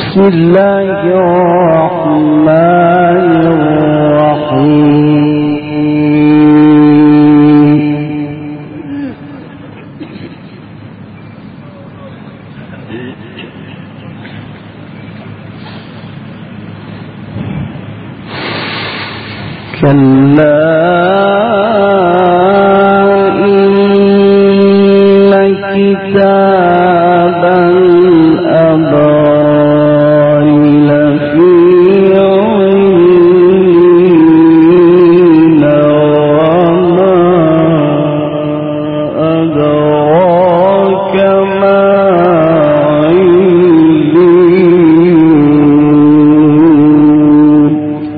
بسم الله الرحمن الرحيم. كلا إن كتاب الأبرار لفي عليين وما أدراك ما عليون.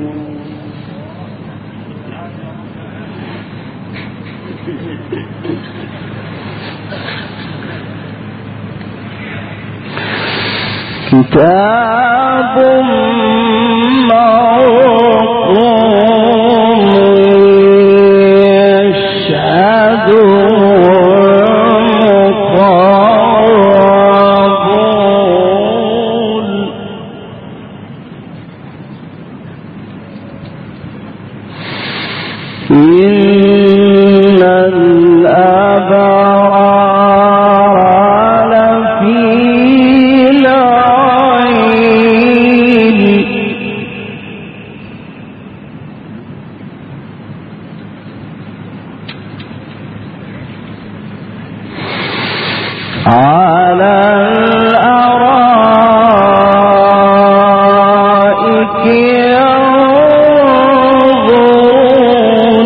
كتاب مرقوم يشهده المقربون. إن الأبرار لفي نعيم على الأرائك ينظرون.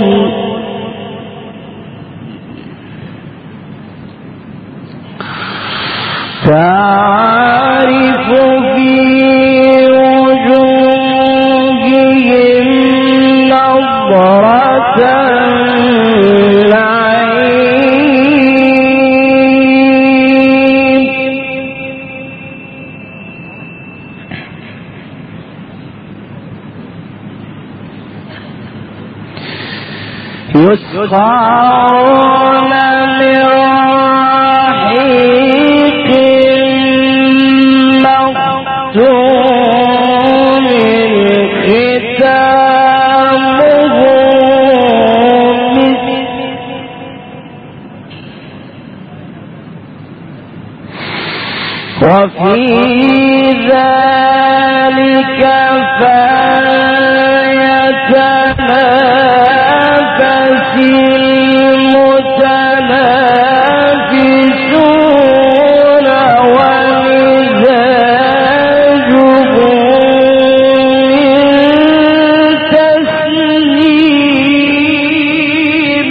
تعرف في وجوههم نضرة النعيم. يسقون من رحيق مختوم ختامه مسك وفي ذلك فليتنافس المتنافسون ومزاجه من تسنيم.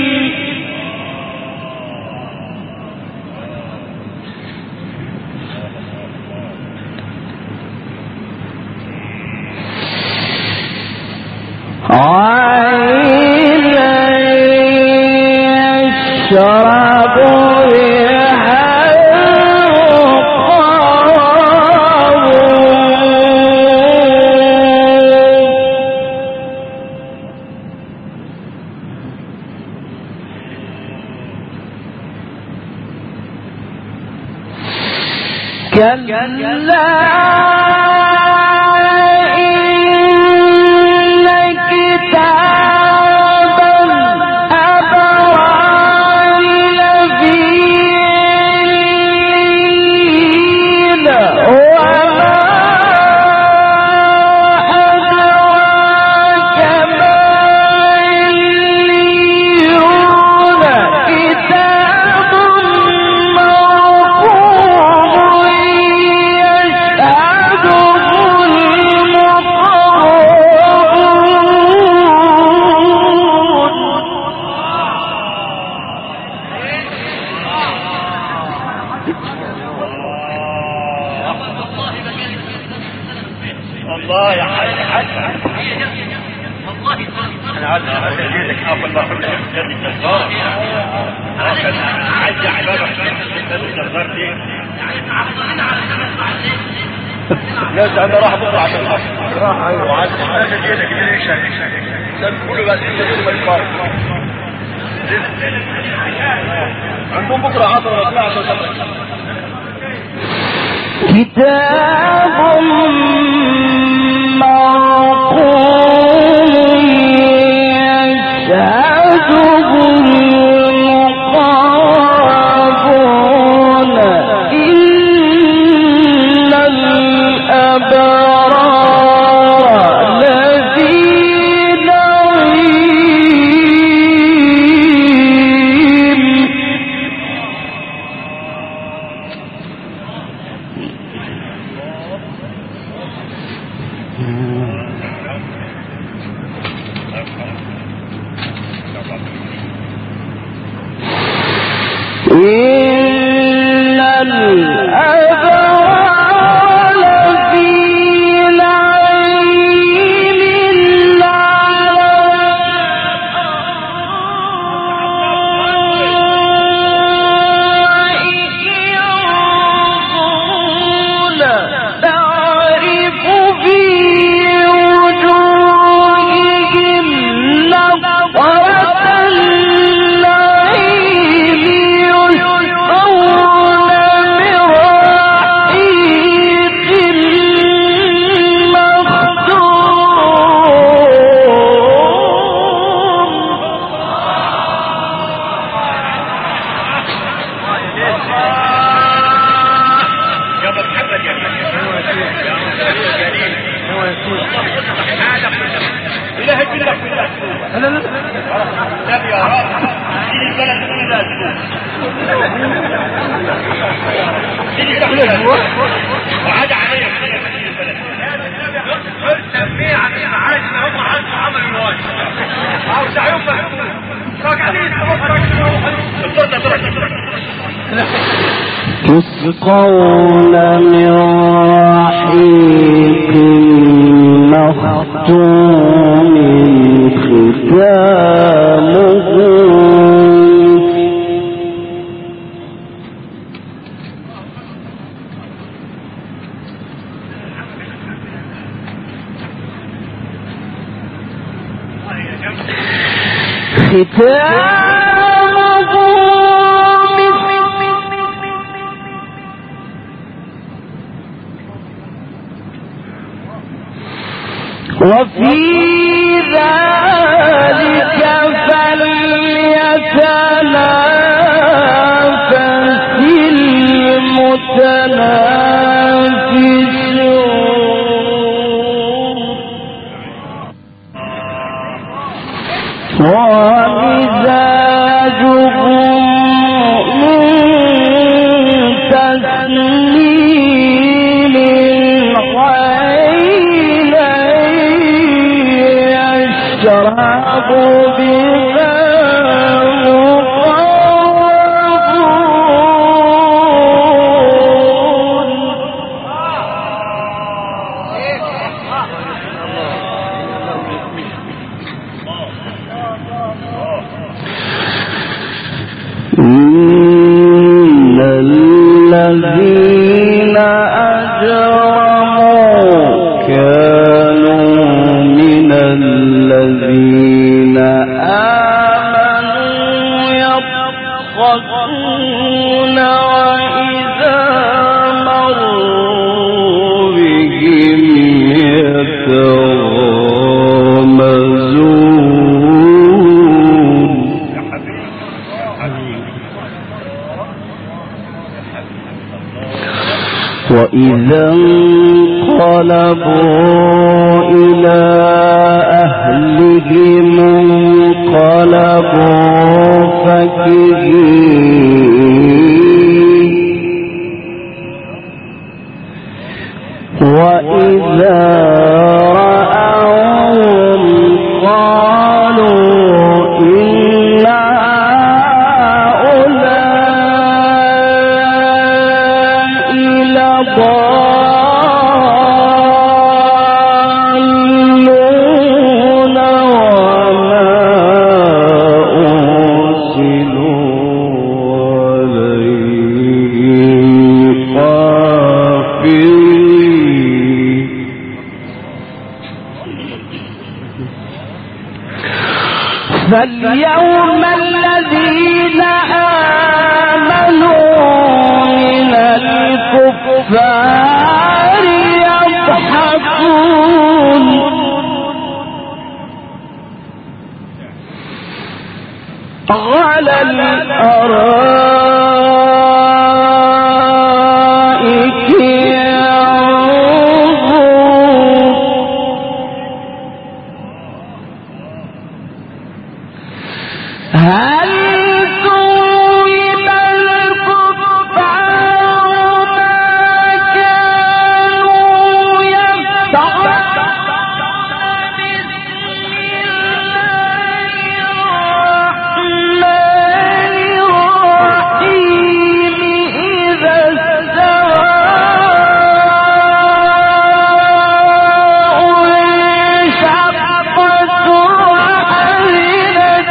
عينا يشرب بها المقربون. كلا الله يا حاج والله انا عايز اجيلك الله كله جد الجزار عايز عباده جد الجزار دي يعني معطلين على نسمع الليل. الناس انا راح بكره عشان راح ايوه عايز اجيلك ليش كله بس ما يفرق عندهم بكره عطله ولا عشان كتاب مرقوم يشهده المقربون إن الأبرار لفي نعيم. إن الأبرار لفي نعيم ينظرون تعرف في وجوههم نظرة النعيم يسقون من رحيق وعاد عليا سميه عن المعاش هم عمل الواجب او سعيهم يسقون من رحيق مختوم ختامه وفي ذلك فليتنافس المتنافسون ومزاجه من تسنيم يشرب بما إن الذين أجرموا كانوا من الذين آمنوا يضحكون وإذا مروا بهم يتغامزون وإذا انقلبوا إلى أهلهم انقلبوا فكهين وإذا رأوهم قالوا إن هؤلاء لضالون وما أرسلوا عليهم حافظين فاليوم الذين آمنوا من الكفار يضحكون على الأرائك هل ثوب الكفار ما كانوا يفعلون بسم الله الرحمن الرحيم إذا السماء انشقت وأذنت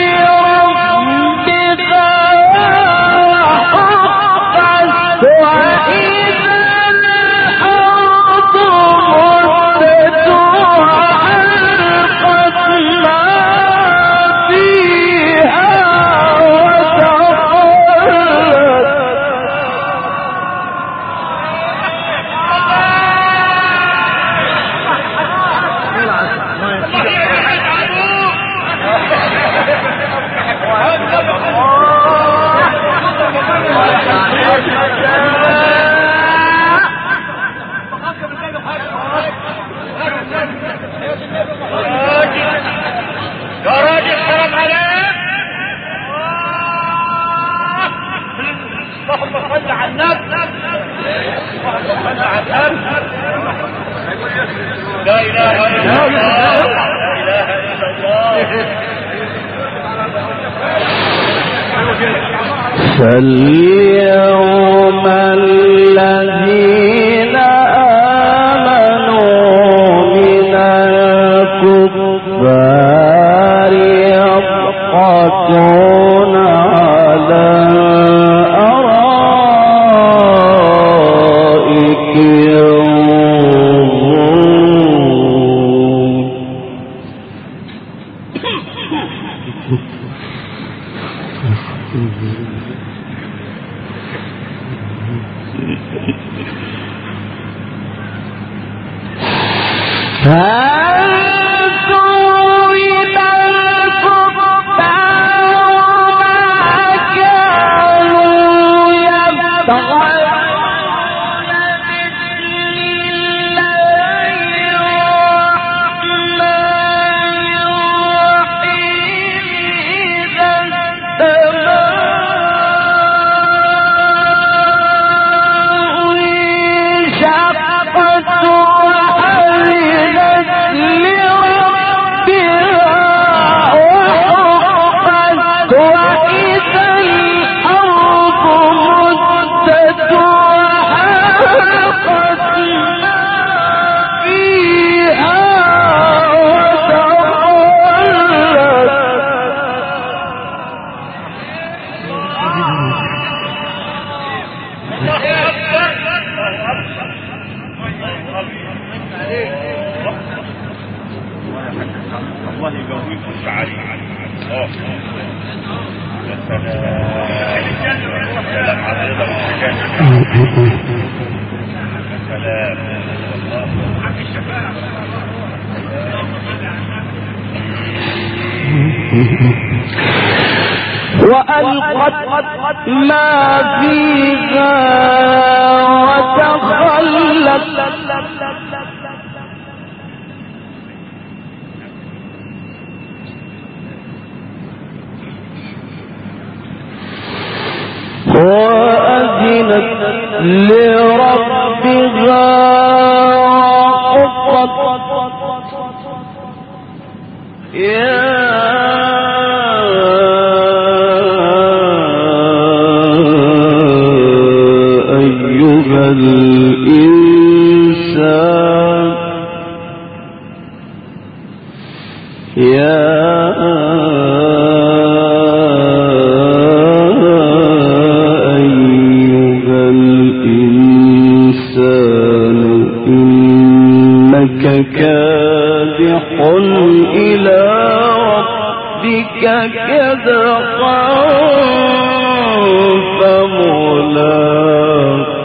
لا إله إلا الله لا إله إلا الله. فاليوم الذين آمنوا من الكفار يضحكون على الأرائك الله يقويكم تعالي سلام على رضا سلام وألقت ما فيها وتخلت وأذنت لربها وحقت يا أيها الإنسان كادح إلى ربك كدحا فملاقيه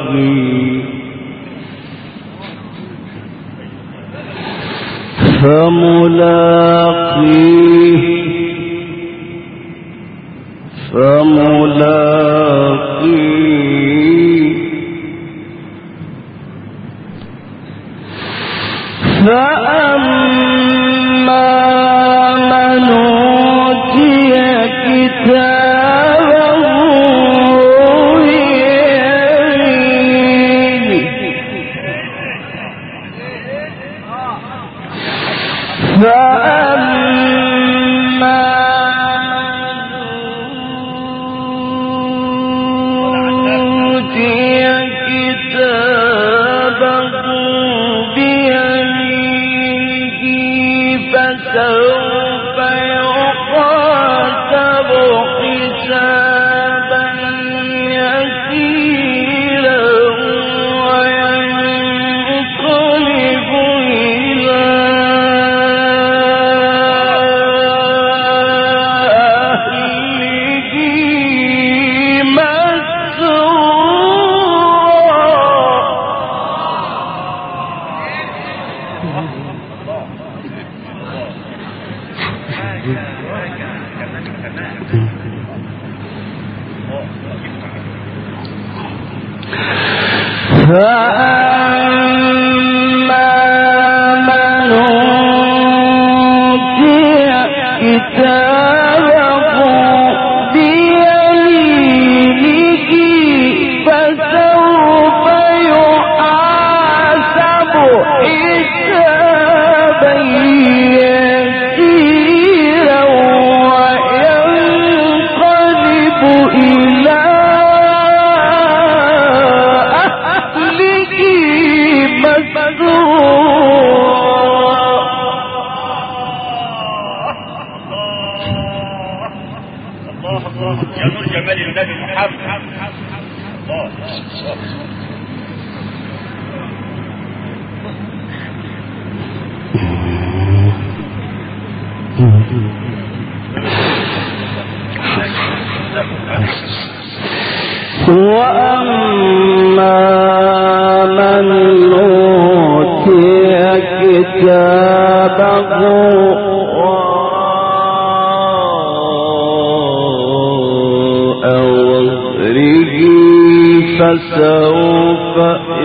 فسوف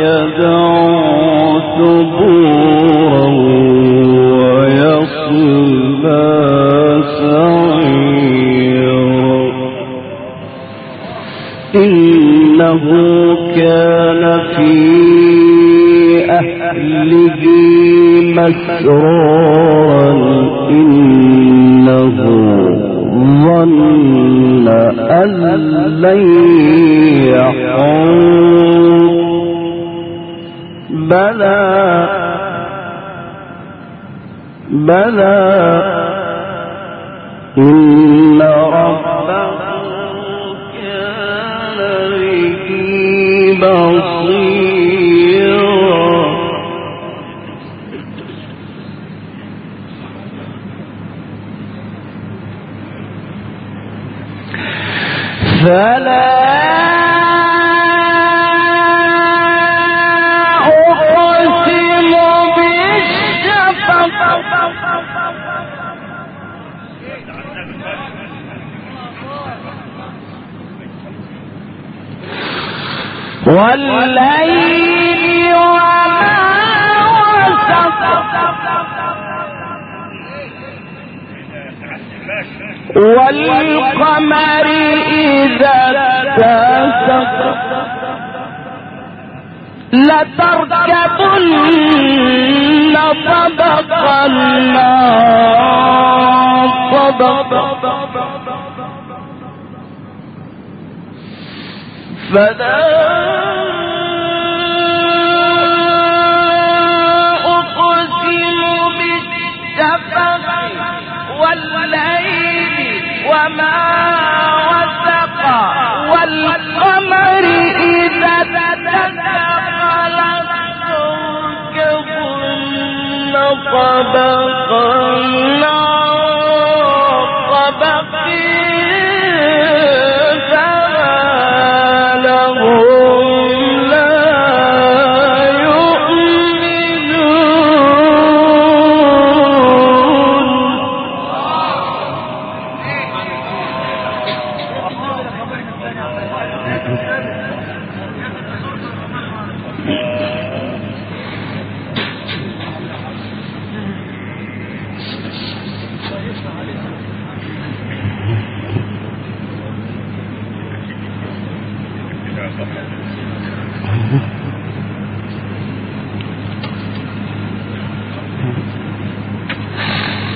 يدعو ثبورا ويصلى سعيرا إنه كان في أهله مسرورا إنه ظن أن لن يحور بلى إن ربه كان به بصيرا فلا أقسم بالشفق والليل وما وسق والقمر إذا اتسق لتركبن طبقا عن طبق فلا أقسم بالشفق والليل وما وسق والقمر إذا اتسق لتركبن طبقا عن طبق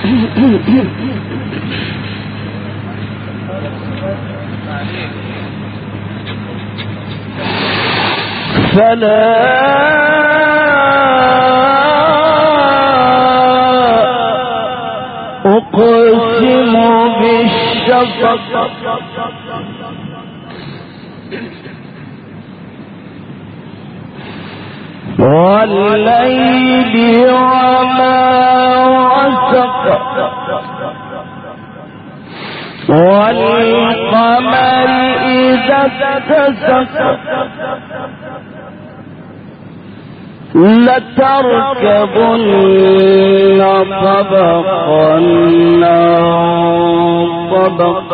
فلا أقسم بالشفق والليل وما وسق والقمر إذا اتسق لتركبن طبقا عن طبق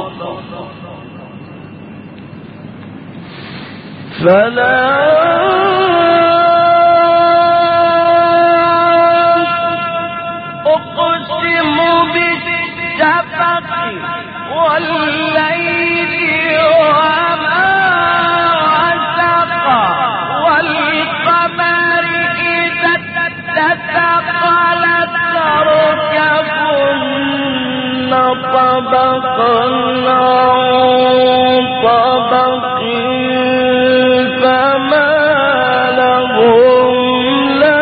فلا أقسم بالشفق والليل وما وسق والقمر إذا اتسق لتركبن طبقا عن طبق فما لهم لا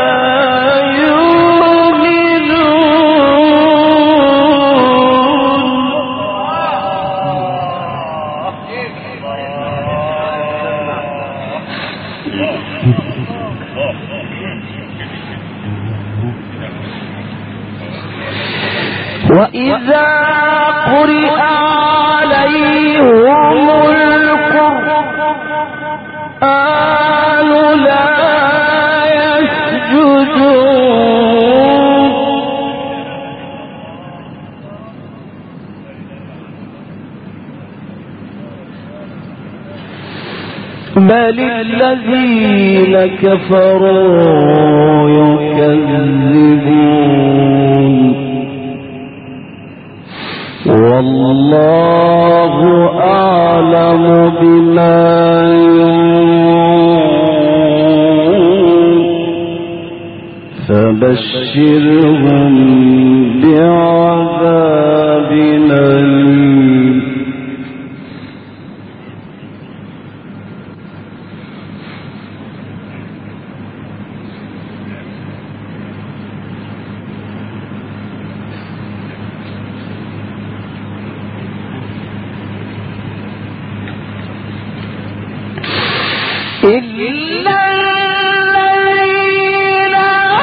وإذا قرئ عليهم القرآن لا يسجدون بل الذين كفروا يكذبون والله أعلم بما يوعون فبشرهم بعذاب أليم إلا الذين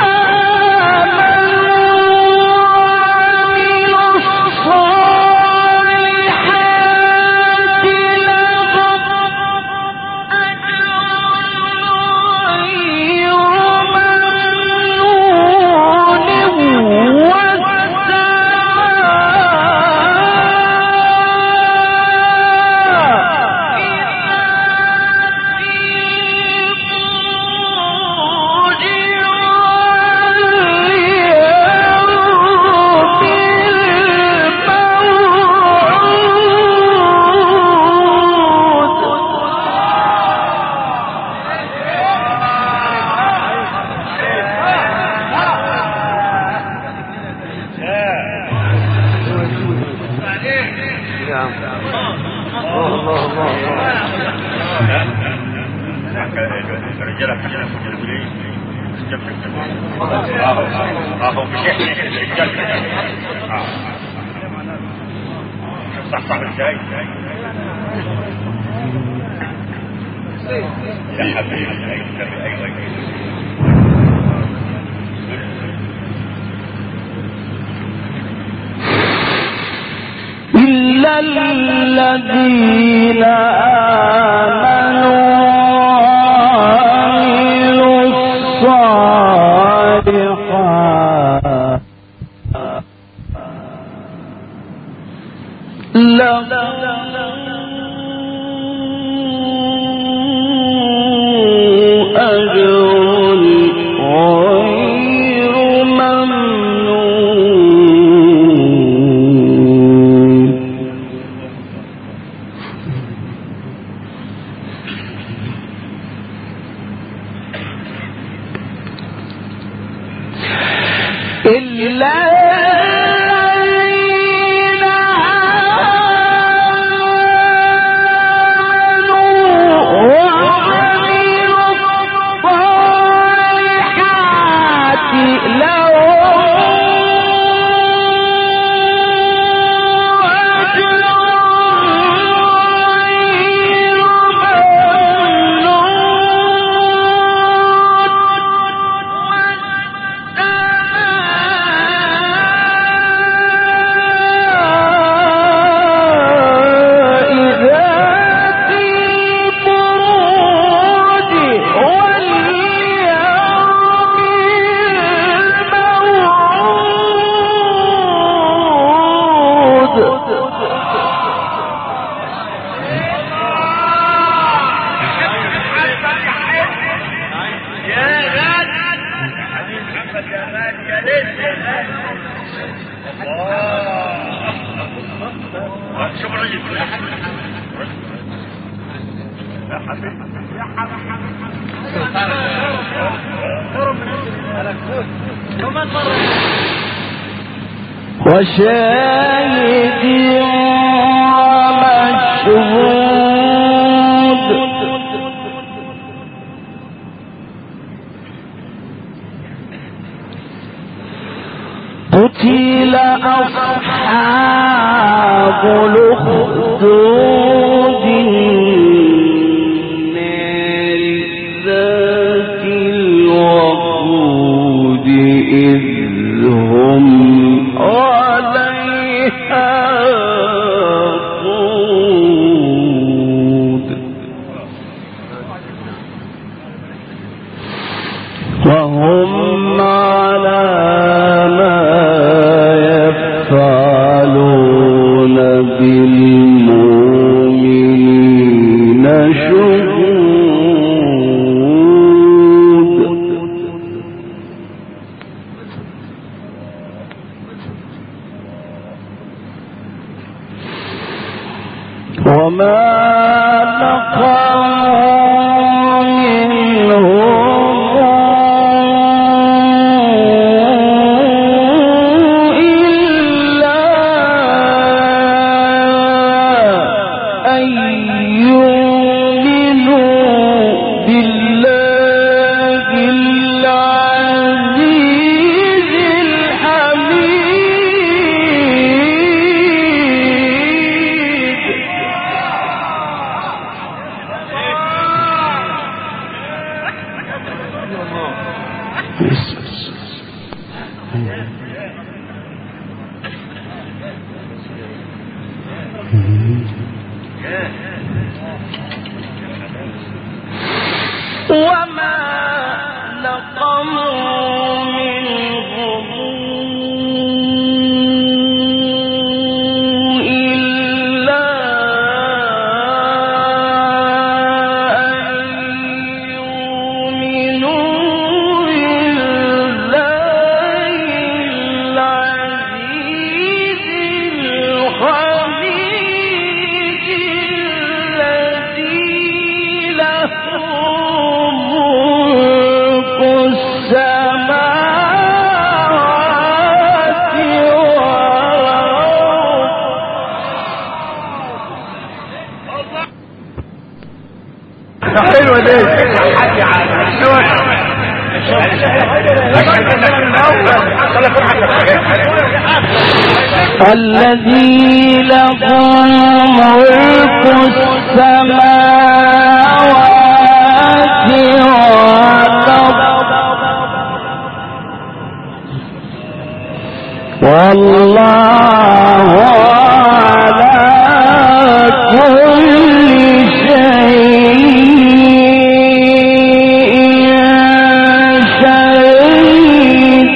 آمنوا وعملوا الصالحات لهم أجر غير ممنون صح ازاي يا حبيبي إلا الذين آمنوا وعملوا الصالحات لهم أجر غير ممنون إلا شوف الرجل يا حبيبي يا حبيبي وشاهد ومشهود قتل أصحاب الأخدود النار ذات الوقود إذ هم عليها قود وهم على ما يفعلون بالمؤمنين شهود وما نقموا منهم إلا أن يؤمنوا بالله العزيز الحميد وما نقموا منهم إلا أن يؤمنوا بالله العزيز الحميد الذي له ملك السماوات والأرض. حلوة دي الذي له ملك السماوات والأرض والله على كل شيء شهيد.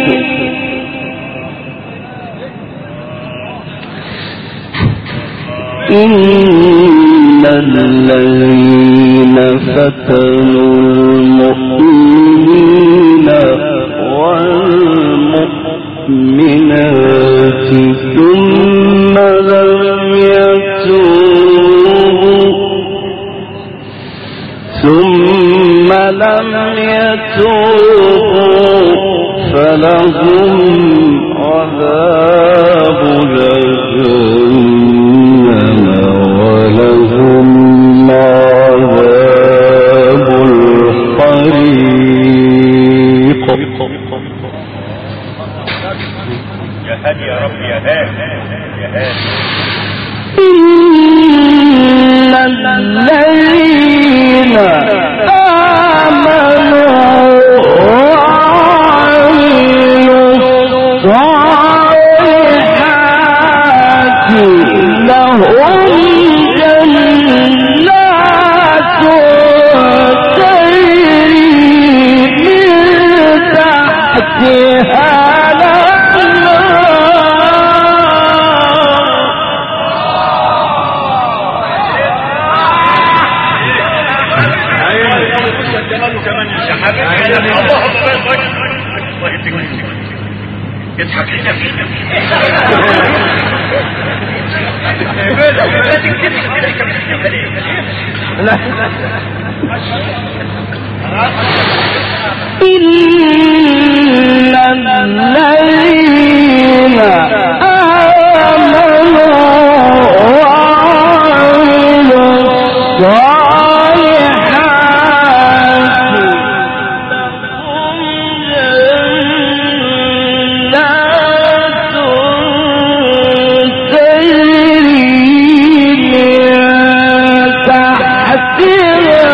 إن الذين فتنوا المؤمنين والمؤمنات ثم لم يتوبوا فلهم عذاب جهنم ولهم عذاب الحريق. يا هادي يا رب يا هادي يا هادي. إن الذين آمنوا وعملوا الصالحات لهم جنات تجري من تحتها اللهم بارك. يضحك لنفسه. لا إن الذين آمنوا وعملوا الصالحات جنات تجري من تحتها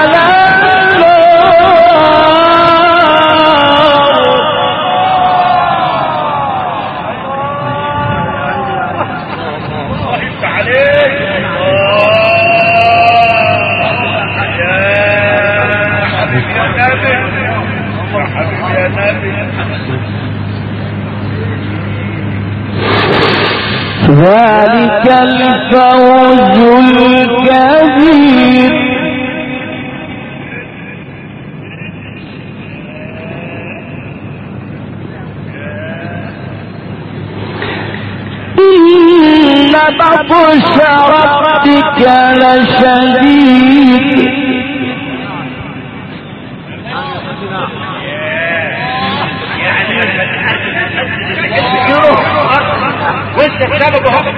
ذلك الفوز الكبير. إن بطش ربك لشديد. وانت كتابك وهو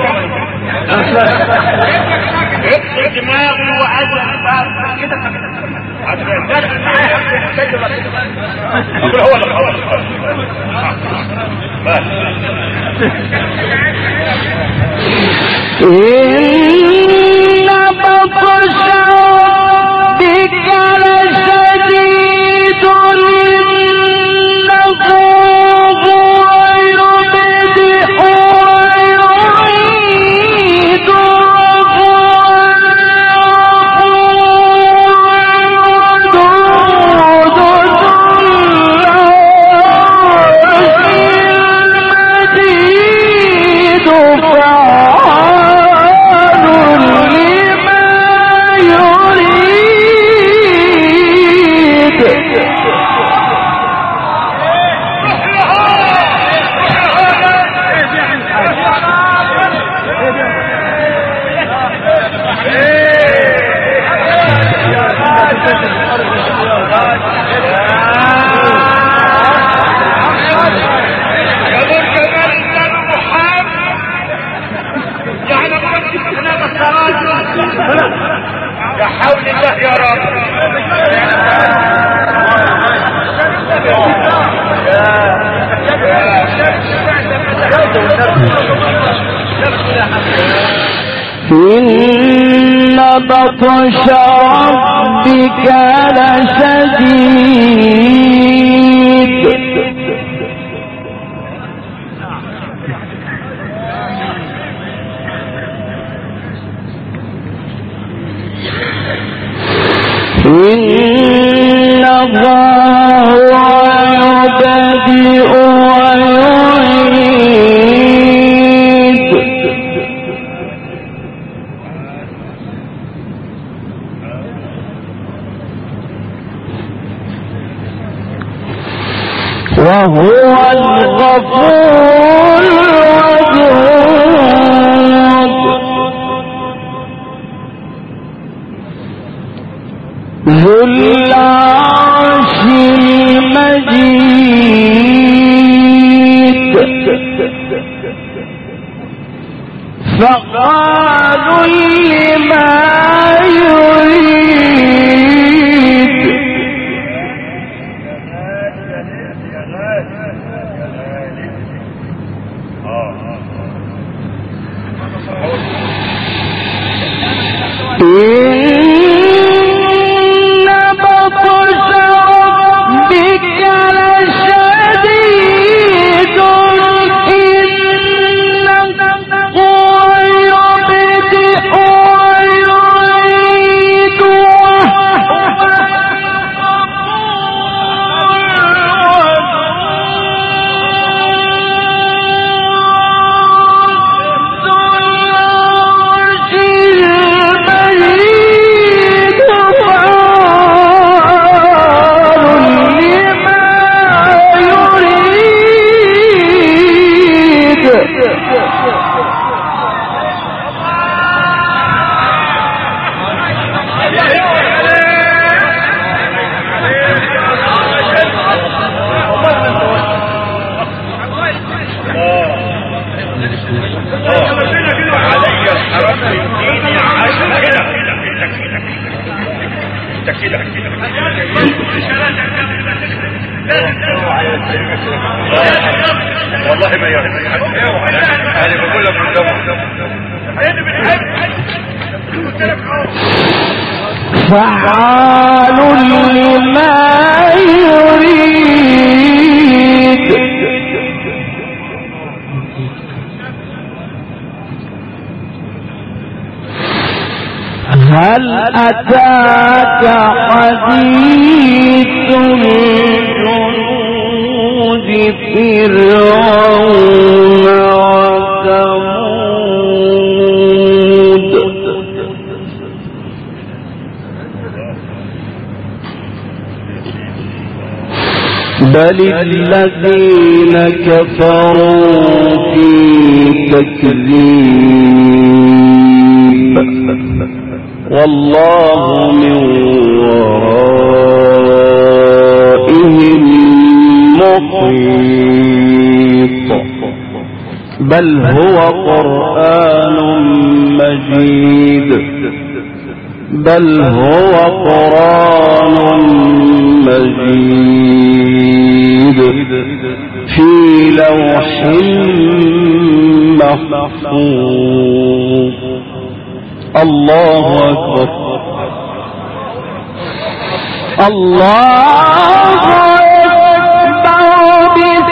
يكسر دماغه وعزل كده هو إن بطش ربك لشديد. يا حول الله يا رب. إن بطش ربك لشديد. إن الله يبدئ ويعيد. وهو الغفور الودود ذو العرش المجيد. فقال لما يريد. إن بطش ربك لشديد. إنه يبدئ ويعيد وهو والله ما يعرف انا بقول لك فعال لما يريد هل أتاك حديث جنود فرعون وثمود بل الذين كفروا في تكذيب والله من ورائهم محيط بل هو قرآن مجيد بل هو قرآن مجيد في لوح محفوظ الله أكبر الله أكبر بسم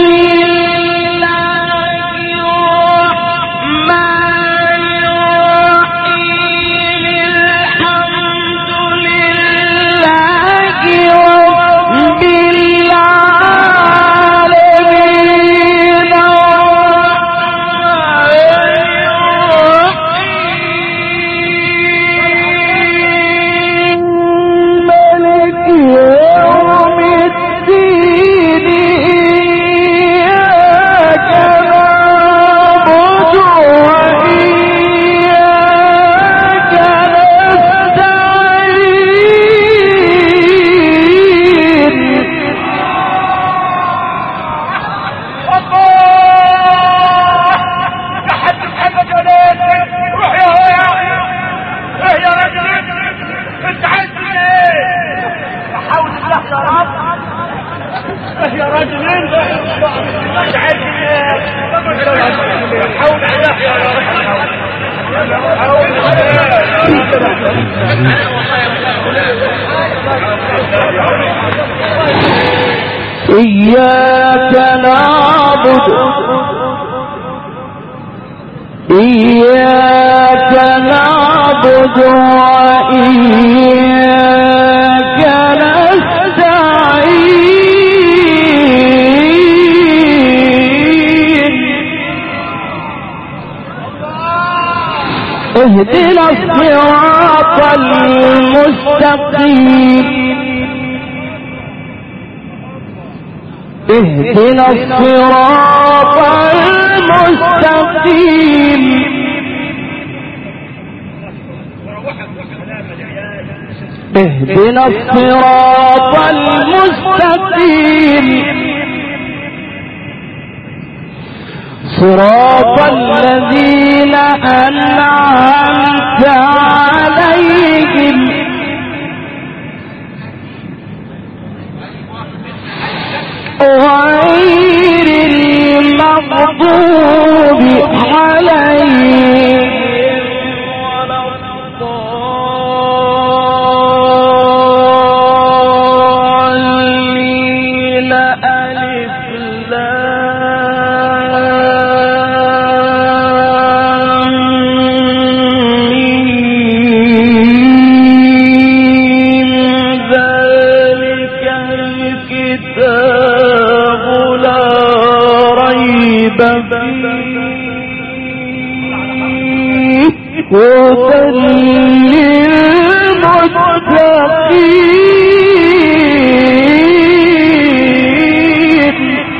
إياك نعبد وإياك نستعين اهدنا الصراط المستقيم اهدنا الصراط المستقيم اهدنا الصراط المستقيم صراط الذين أنعمت عليهم غير المغضوب عليهم ولا الضالين ألف لام ميم ذلك الكتاب لا ريب فيه هدى للمتقين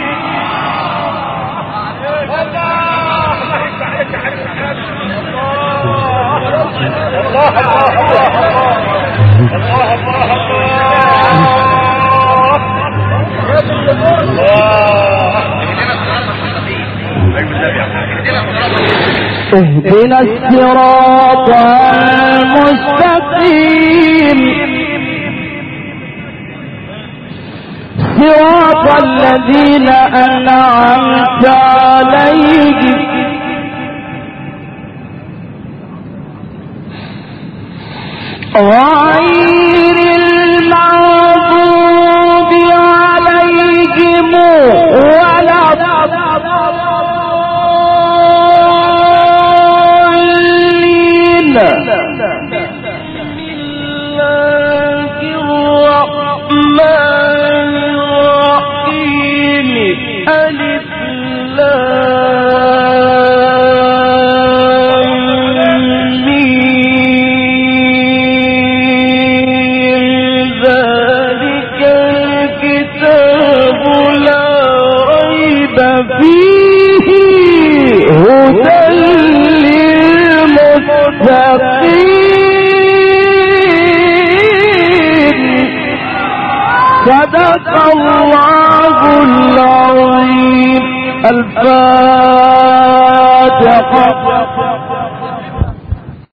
اهدنا الصراط المستقيم صراط الذين أنعمت عليهم غير المغضوب عليهم ولا الضالين. ألف لام ميم ذلك الكتاب لا ريب فيه هدى للمتقين. صدق الله العظيم. الفاتحة.